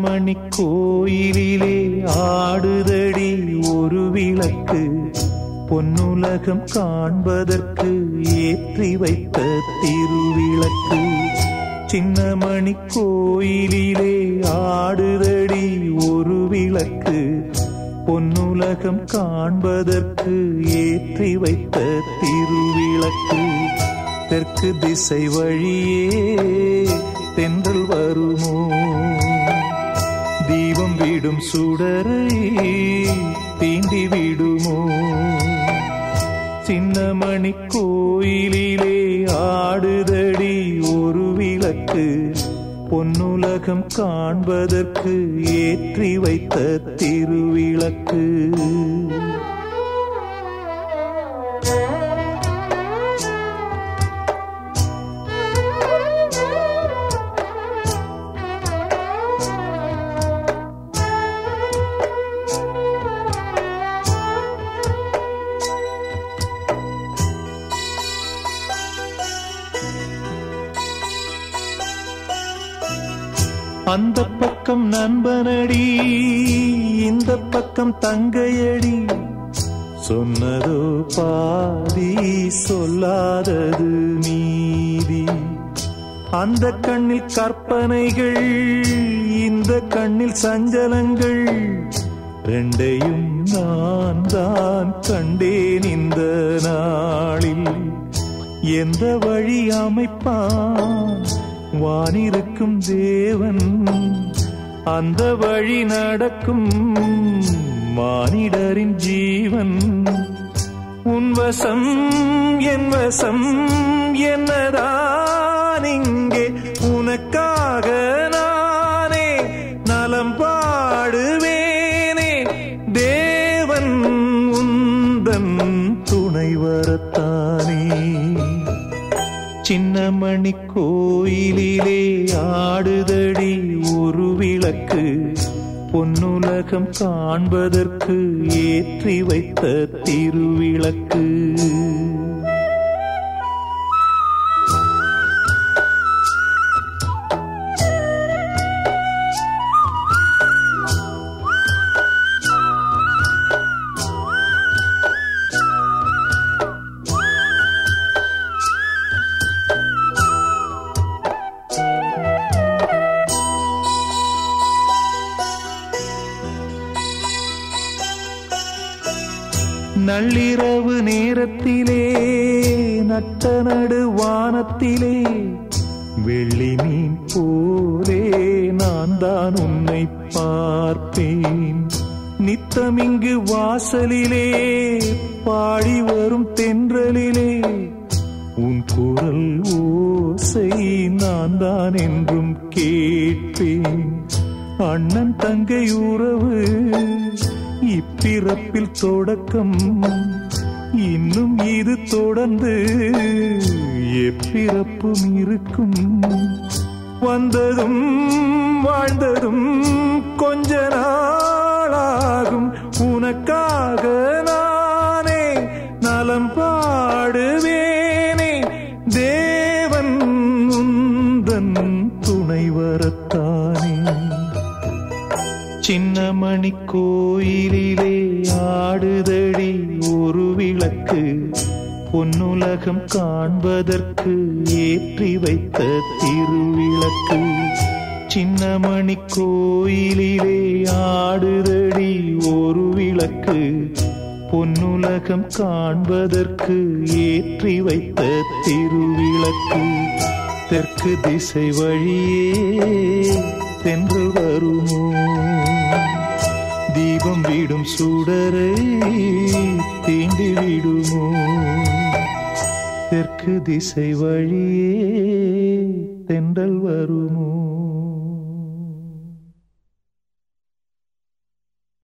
சின்னமணி கோயிலிலே ஆடுதடி ஒரு விளக்கு, பொன்னுலகம் காண்பதற்கு ஏற்றி வைத்த திருவிளக்கு. சின்னமணி கோயிலிலே ஆடுதடி ஒரு விளக்கு, பொன்னுலகம் காண்பதற்கு ஏற்றி வைத்த திருவிளக்கு. தெற்கு திசை வழியே தென்றல் வருமோ, தீபம் விடும் சுடரை தீண்டி விடுமோ. சின்னமணி கோயிலிலே ஆடுதடி ஒரு விளக்கு, பொன்னுலகம் காண்பதற்கு ஏற்றி வைத்த திருவிளக்கு. அந்த பக்கம் நண்பனடி, இந்த பக்கம் தங்கையடி, சொன்னதோ பாதி சொல்லாதது மீதி. அந்த கண்ணில் கற்பனைகள், இந்த கண்ணில் சஞ்சலங்கள், ரெண்டையும் நான் தான் கண்டேன் இந்த நாளில். எந்த வழி அமைப்பான் வானிருக்கும் தேவன், அந்த வழி நடக்கும் மானிடரின் ஜீவன். உன் வசம் என் வசம் என்னதான் இங்கே, உனக்காக நானே நலம் பாடுவேனே. தேவன் உந்தன் துணை வரத்தானே. சின்னமணி கோயிலிலே ஆடுதடி ஒரு விளக்கு, பொன்னுலகம் காண்பதற்கு ஏற்றி வைத்த திருவிளக்கு. நள்ளிரவு நேரத்திலே நட்ட நடு வானத்திலே, வெள்ளி மீன் போலே நான் தான் உன்னை பார்ப்பேன். நித்தமிங்கு வாசலிலே பாடி வரும் தென்றலிலே, உன் குரல் ஓசை நான் தான் என்றும் கேட்பேன். அண்ணன் தங்கை உறவு இப்பிறப்பில் தொடக்கம், இன்னும் இது தொடர்ந்து எப்பிறப்பும் இருக்கும். வந்ததும் வாழ்ந்ததும் கொஞ்ச நாளாகும், உனக்காக நானே நலம் பாடுவேனே. தேவன் உந்தன் துணை வரத்தானே. சின்னமணி கோயிலிலே ஆடுதடி ஒரு விளக்கு, பொன்னுலகம் காண்பதற்கு ஏற்றி வைத்த திருவிளக்கு. சின்னமணி கோயிலிலே ஆடுதடி ஒரு விளக்கு, பொன்னுலகம் காண்பதற்கு ஏற்றி வைத்த திருவிளக்கு. தெற்கு திசை வழியே தென்று வருமோ, தீபம் விடும் சுடரை தீண்டி விடுமோ. தெற்கு திசை வழியே தென்றல் வருமோ.